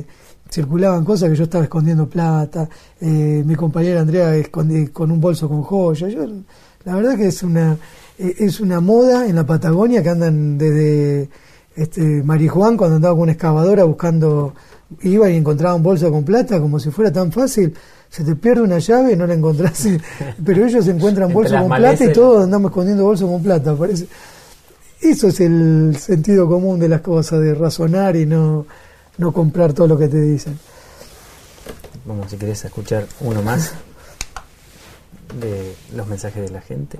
circulaban cosas que yo estaba escondiendo plata, eh, mi compañera Andrea escondí, con un bolso con joyas. Yo, la verdad que es una eh, es una moda en la Patagonia que andan desde este Marijuán, cuando andaba con una excavadora buscando, iba y encontraba un bolso con plata como si fuera tan fácil. Se te pierde una llave y no la encontrás, pero ellos encuentran bolso con plata y todos andamos escondiendo bolso con plata, parece. Eso es el sentido común de las cosas, de razonar y no, no comprar todo lo que te dicen. Vamos, si querés, a escuchar uno más de los mensajes de la gente.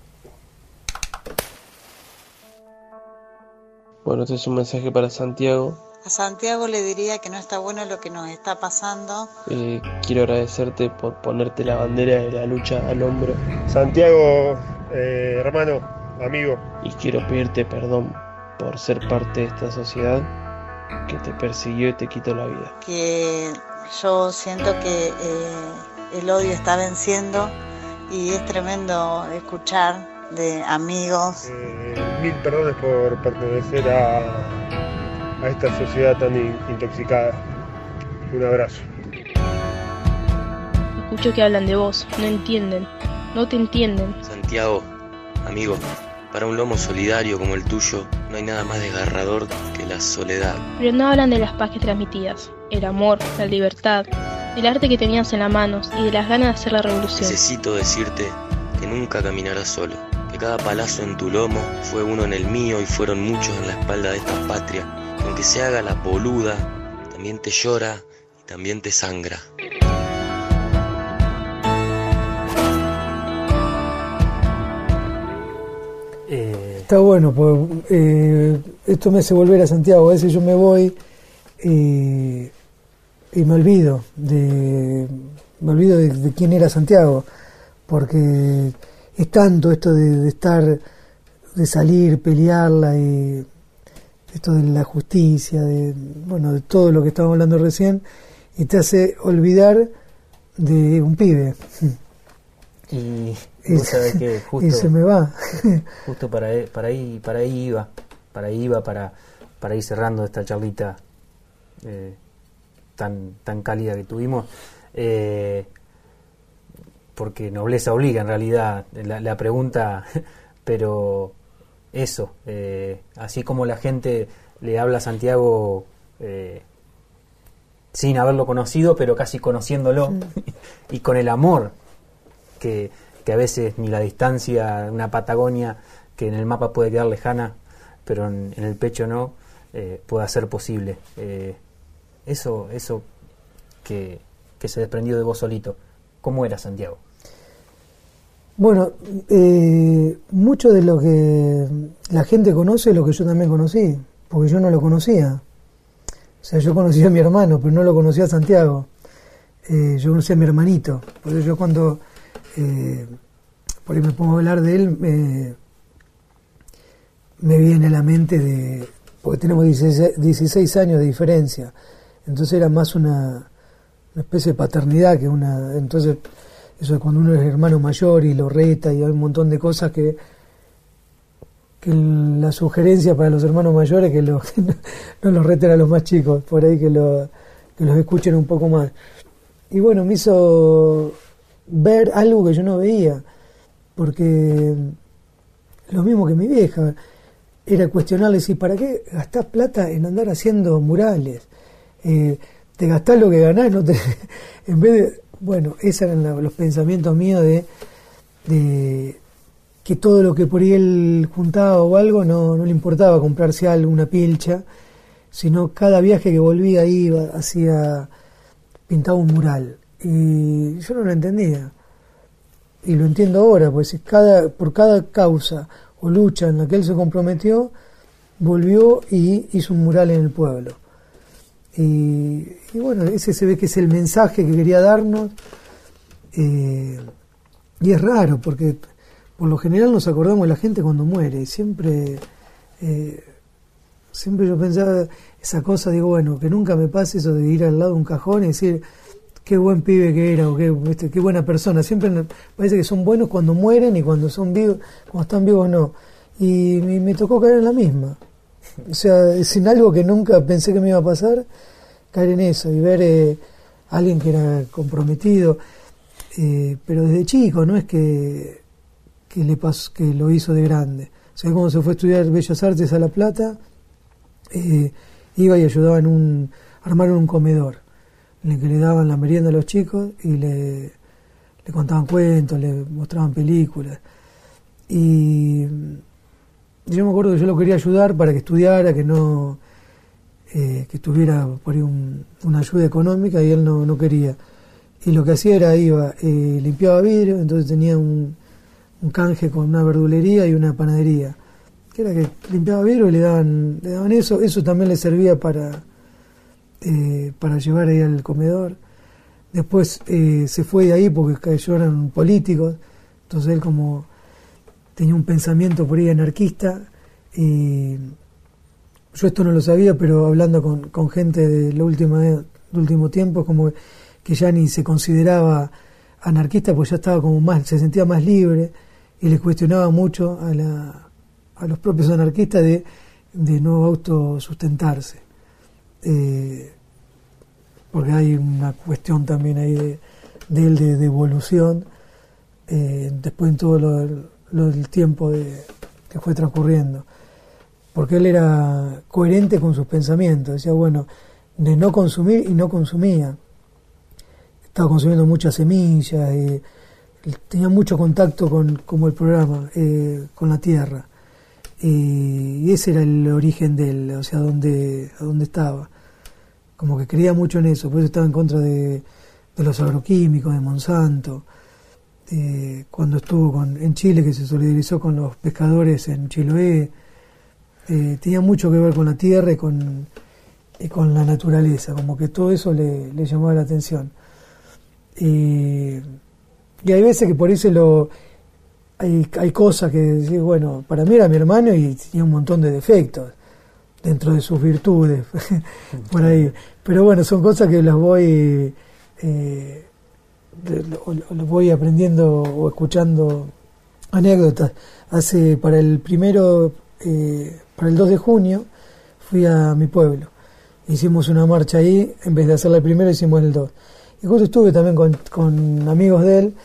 Bueno, este es un mensaje para Santiago. A Santiago le diría que no está bueno lo que nos está pasando. Eh, quiero agradecerte por ponerte la bandera de la lucha al hombro. Santiago, eh, hermano, amigo. Y quiero pedirte perdón por ser parte de esta sociedad que te persiguió y te quitó la vida. Que yo siento que eh, el odio está venciendo y es tremendo escuchar de amigos. Eh, mil perdones por pertenecer a, a esta sociedad tan in, intoxicada. Un abrazo. Escucho que hablan de vos, no entienden, no te entienden. Santiago, amigo, para un lomo solidario como el tuyo, no hay nada más desgarrador que la soledad. Pero no hablan de las paz que transmitías, el amor, la libertad, el arte que tenías en las manos y de las ganas de hacer la revolución. Necesito decirte que nunca caminarás solo, que cada palazo en tu lomo fue uno en el mío y fueron muchos en la espalda de esta patria, que aunque se haga la boluda, también te llora y también te sangra. Está bueno, pues eh, esto me hace volver a Santiago. A veces yo me voy eh, y me olvido de me olvido de, de quién era Santiago, porque es tanto esto de, de estar, de salir, pelearla, y esto de la justicia, de bueno, de todo lo que estábamos hablando recién, y te hace olvidar de un pibe. Y vos sabés que justo, y se me va. justo para, para ahí para ahí iba, para ahí iba para, para ir cerrando esta charlita eh, tan tan cálida que tuvimos, eh, porque nobleza obliga en realidad la, la pregunta, pero eso, eh, así como la gente le habla a Santiago eh, sin haberlo conocido, pero casi conociéndolo, sí. Y con el amor que, que a veces ni la distancia, una Patagonia que en el mapa puede quedar lejana, pero en, en el pecho no, eh, puede ser posible. Eh, eso eso que, que se desprendió de vos solito. ¿Cómo era Santiago? Bueno, eh, mucho de lo que la gente conoce es lo que yo también conocí, porque yo no lo conocía. O sea, yo conocía a mi hermano, pero no lo conocía a Santiago. Eh, yo conocía a mi hermanito. Por eso yo cuando eh, por ahí me pongo a hablar de él, me, me viene a la mente de... Porque tenemos dieciséis años de diferencia. Entonces era más una, una especie de paternidad que una... Entonces, eso de cuando uno es hermano mayor y lo reta y hay un montón de cosas que... que la sugerencia para los hermanos mayores que, lo, que no, no los reten a los más chicos, por ahí que, lo, que los escuchen un poco más. Y bueno, me hizo ver algo que yo no veía, porque lo mismo que mi vieja, era cuestionarle si ¿para qué gastás plata en andar haciendo murales? Eh, te gastás lo que ganás, no te, en vez de, bueno, esos eran la, los pensamientos míos de, de que todo lo que por ahí él juntaba o algo no, no le importaba comprarse algo, una pilcha, sino cada viaje que volvía iba, hacía, pintaba un mural. Y yo no lo entendía. Y lo entiendo ahora, pues cada, por cada causa o lucha en la que él se comprometió, volvió y hizo un mural en el pueblo. Y, y bueno, ese se ve que es el mensaje que quería darnos. Eh, y es raro, porque por lo general nos acordamos de la gente cuando muere, y siempre, eh, siempre yo pensaba esa cosa, digo, bueno, que nunca me pase eso de ir al lado de un cajón y decir, qué buen pibe que era, o qué, este, qué buena persona. Siempre me parece que son buenos cuando mueren y cuando son vivos, cuando están vivos no. Y me, me tocó caer en la misma. O sea, sin algo que nunca pensé que me iba a pasar, caer en eso y ver eh, a alguien que era comprometido, eh, pero desde chico, no es que, que, le pasó, que lo hizo de grande. O sea, cuando se fue a estudiar Bellas Artes a La Plata, eh, iba y ayudaba en un, armaron un comedor en el que le daban la merienda a los chicos y le, le contaban cuentos, le mostraban películas. Y yo me acuerdo que yo lo quería ayudar para que estudiara, que no eh, que tuviera por ahí un, una ayuda económica, y él no, no quería. Y lo que hacía era, iba, eh, limpiaba vidrio, entonces tenía un, un canje con una verdulería y una panadería, que era que limpiaba vidrio y le daban, le daban eso, eso también le servía para, eh, para llevar ahí al comedor. Después eh, se fue de ahí porque ellos eran políticos, entonces él como tenía un pensamiento por ahí anarquista, y yo esto no lo sabía, pero hablando con, con gente de lo último, del último tiempo, como que ya ni se consideraba anarquista, pues ya estaba como más, se sentía más libre, y le cuestionaba mucho a, la, a los propios anarquistas de, de no autosustentarse. Eh, porque hay una cuestión también ahí de, de él de, de evolución, eh, después en todo lo, lo del tiempo de, que fue transcurriendo, porque él era coherente con sus pensamientos, decía, bueno, de no consumir, y no consumía, estaba consumiendo muchas semillas, y tenía mucho contacto con, como el programa, eh, con la tierra, y, y ese era el origen de él, o sea, donde, a dónde estaba, como que creía mucho en eso, por eso estaba en contra de, de los agroquímicos, de Monsanto. Eh, cuando estuvo con, en Chile, que se solidarizó con los pescadores en Chiloé, eh, tenía mucho que ver con la tierra y con, y con la naturaleza, como que todo eso le, le llamaba la atención. Y, y hay veces que por eso lo, hay, hay cosas que decís, bueno, para mí era mi hermano y tenía un montón de defectos dentro de sus virtudes, por ahí. Pero bueno, son cosas que las voy... Eh, lo, lo voy aprendiendo o escuchando anécdotas. Hace para el primero eh, para el dos de junio fui a mi pueblo, hicimos una marcha ahí, en vez de hacerla el primero hicimos el dos, y justo estuve también con, con amigos de él,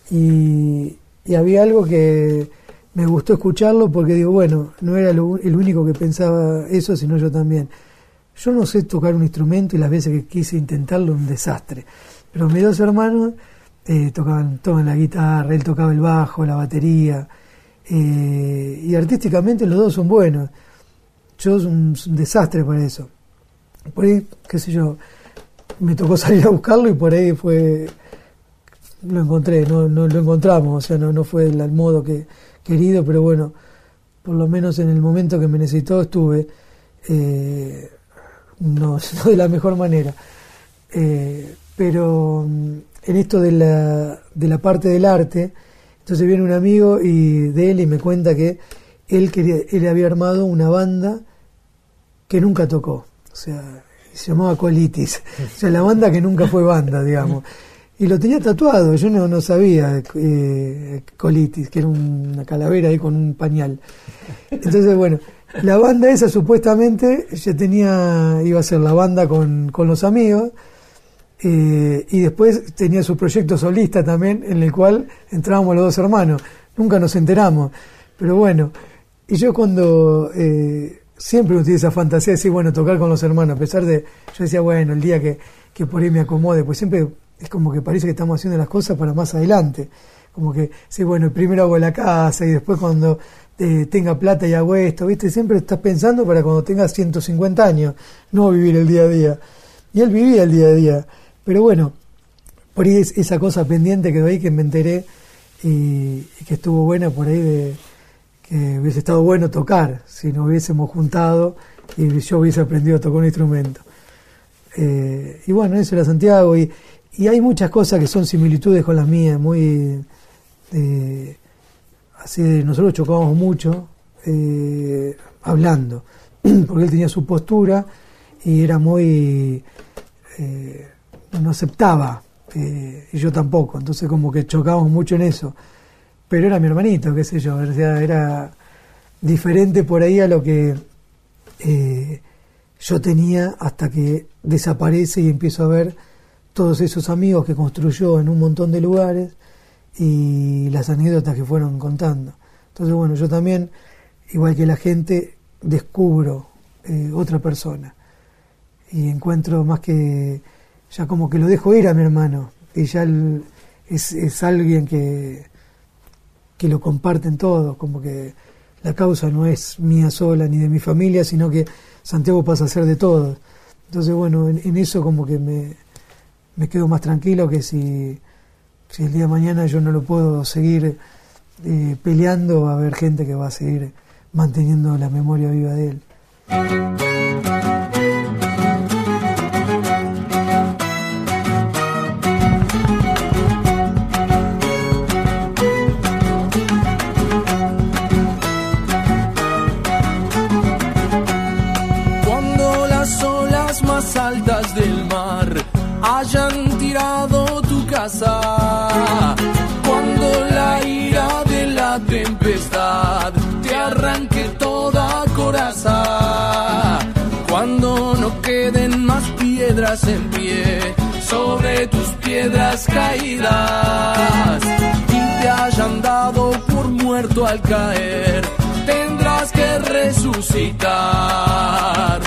y, y había algo que me gustó escucharlo, porque digo, bueno, no era lo, el único que pensaba eso, sino yo también. Yo no sé tocar un instrumento, y las veces que quise intentarlo un desastre. Pero mis dos hermanos eh, tocaban, tocaban la guitarra, él tocaba el bajo, la batería, eh, y artísticamente los dos son buenos. Yo soy un, un desastre para eso. Por ahí, qué sé yo, me tocó salir a buscarlo y por ahí fue, lo encontré, no, no lo encontramos, o sea, no, no fue del, al modo que querido, pero bueno, por lo menos en el momento que me necesitó estuve, eh, no, no de la mejor manera. Eh, pero en esto de la, de la parte del arte, entonces viene un amigo y de él y me cuenta que él quería, él había armado una banda que nunca tocó, o sea, se llamaba Colitis, o sea, la banda que nunca fue banda, digamos, y lo tenía tatuado, yo no, no sabía, eh, Colitis, que era una calavera ahí con un pañal. Entonces, bueno, la banda esa supuestamente ya tenía, iba a ser la banda con, con los amigos, eh, y después tenía su proyecto solista también, en el cual entrábamos los dos hermanos, nunca nos enteramos, pero bueno, y yo cuando eh, siempre tuve esa fantasía de decir, bueno, tocar con los hermanos, a pesar de, yo decía, bueno, el día que, que por ahí me acomode, pues siempre es como que parece que estamos haciendo las cosas para más adelante, como que, sí, bueno, primero hago la casa y después cuando eh, tenga plata y hago esto, ¿viste? Siempre estás pensando para cuando tengas ciento cincuenta años, no vivir el día a día. Y él vivía el día a día, pero bueno, por ahí es esa cosa pendiente quedó ahí, que me enteré y, y que estuvo buena por ahí, de que hubiese estado bueno tocar si nos hubiésemos juntado y yo hubiese aprendido a tocar un instrumento. Eh, y bueno, eso era Santiago, y, y hay muchas cosas que son similitudes con las mías, muy eh, así de, nosotros chocábamos mucho eh, hablando, porque él tenía su postura y era muy eh, no aceptaba, eh, y yo tampoco, entonces como que chocábamos mucho en eso, pero era mi hermanito, qué sé yo, o sea, era diferente por ahí a lo que eh, yo tenía hasta que desaparece y empiezo a ver todos esos amigos que construyó en un montón de lugares y las anécdotas que fueron contando. Entonces, bueno, yo también, igual que la gente, descubro eh, otra persona y encuentro más que, ya como que lo dejo ir a mi hermano, y ya el, es, es alguien que, que lo comparten todos, como que la causa no es mía sola ni de mi familia, sino que Santiago pasa a ser de todos. Entonces, bueno, en, en eso como que me, me quedo más tranquilo que si, si el día de mañana yo no lo puedo seguir eh, peleando, va a haber gente que va a seguir manteniendo la memoria viva de él. Altas del mar hayan tirado tu casa, cuando la ira de la tempestad te arranque toda coraza, cuando no queden más piedras en pie sobre tus piedras caídas y te hayan dado por muerto al caer, tendrás que resucitar.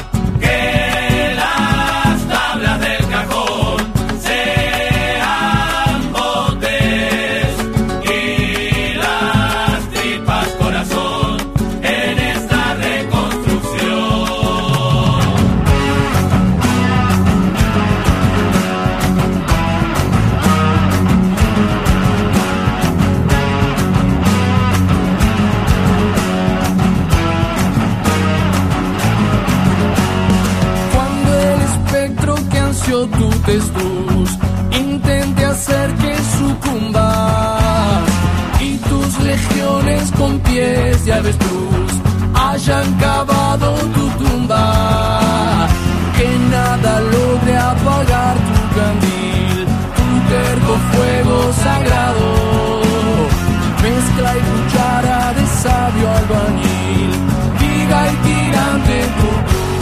Tu testuz intente hacer que sucumba y tus legiones con pies de avestruz hayan cavado tu tumba, que nada logre apagar tu candil, tu terco fuego sagrado, mezcla y cuchara de sabio albañil, viga y tirante tu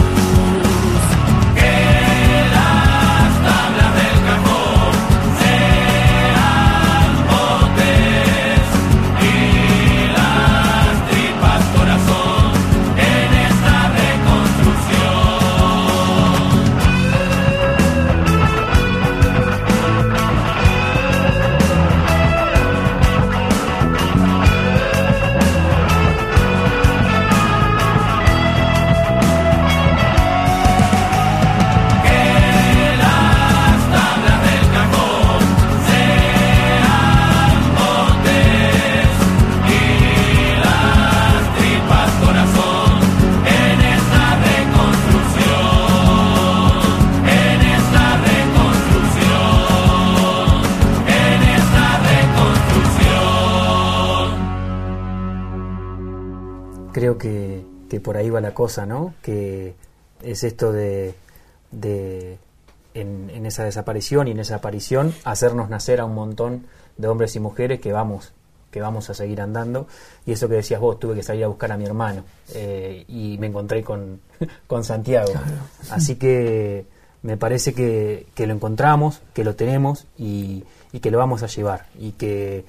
Creo que, que por ahí va la cosa, ¿no? Que es esto de, de en, en esa desaparición y en esa aparición, hacernos nacer a un montón de hombres y mujeres que vamos que vamos a seguir andando. Y eso que decías vos, tuve que salir a buscar a mi hermano eh, y me encontré con, con Santiago. Claro. Así que me parece que, que lo encontramos, que lo tenemos y, y que lo vamos a llevar. Y que...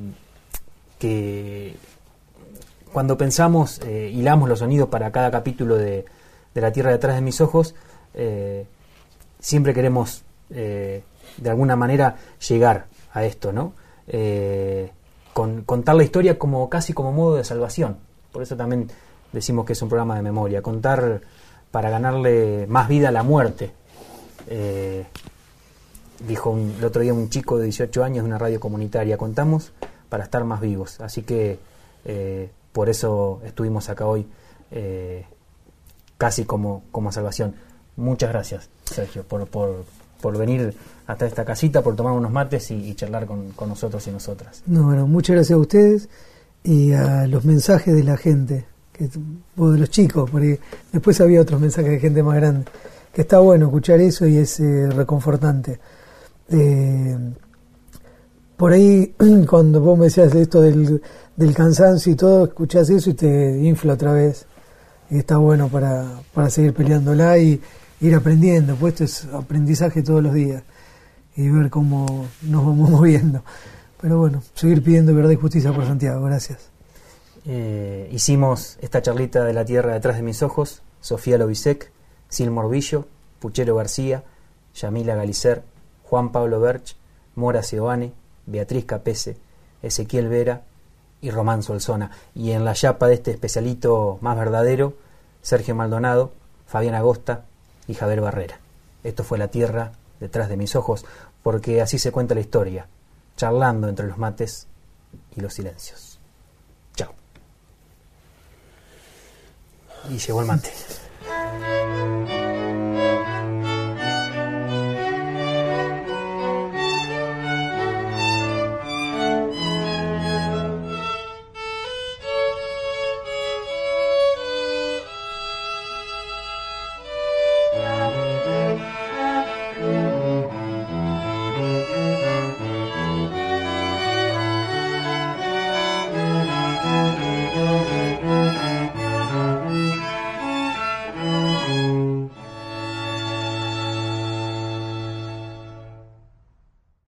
que cuando pensamos, eh, hilamos los sonidos para cada capítulo de, de La Tierra detrás de mis ojos, eh, siempre queremos eh, de alguna manera llegar a esto, ¿no? Eh, con, contar la historia como casi como modo de salvación. Por eso también decimos que es un programa de memoria. Contar para ganarle más vida a la muerte. Eh, dijo un, el otro día un chico de dieciocho años de una radio comunitaria, contamos para estar más vivos. Así que... Eh, por eso estuvimos acá hoy eh, casi como, como salvación. Muchas gracias, Sergio, por, por, por venir hasta esta casita, por tomar unos mates y, y charlar con, con nosotros y nosotras. No, bueno, muchas gracias a ustedes y a los mensajes de la gente, que, o de los chicos, porque después había otros mensajes de gente más grande, que está bueno escuchar eso y es eh, reconfortante. Eh, por ahí, cuando vos me decías esto del... del cansancio y todo, escuchás eso y te infla otra vez y está bueno para, para seguir peleándola y ir aprendiendo, pues esto es aprendizaje todos los días y ver cómo nos vamos moviendo. Pero bueno, seguir pidiendo verdad y justicia por Santiago. Gracias. Eh, hicimos esta charlita de la tierra detrás de mis ojos, Sofía Lobisek, Sil Morbillo, Puchero García, Yamila Galicer, Juan Pablo Berch, Mora Seoane, Beatriz Capese, Ezequiel Vera y Román Solsona. Y en la chapa de este especialito más verdadero, Sergio Maldonado, Fabián Agosta y Javier Barrera. Esto fue La tierra detrás de mis ojos, porque así se cuenta la historia, charlando entre los mates y los silencios. Chao. Y llegó el mate.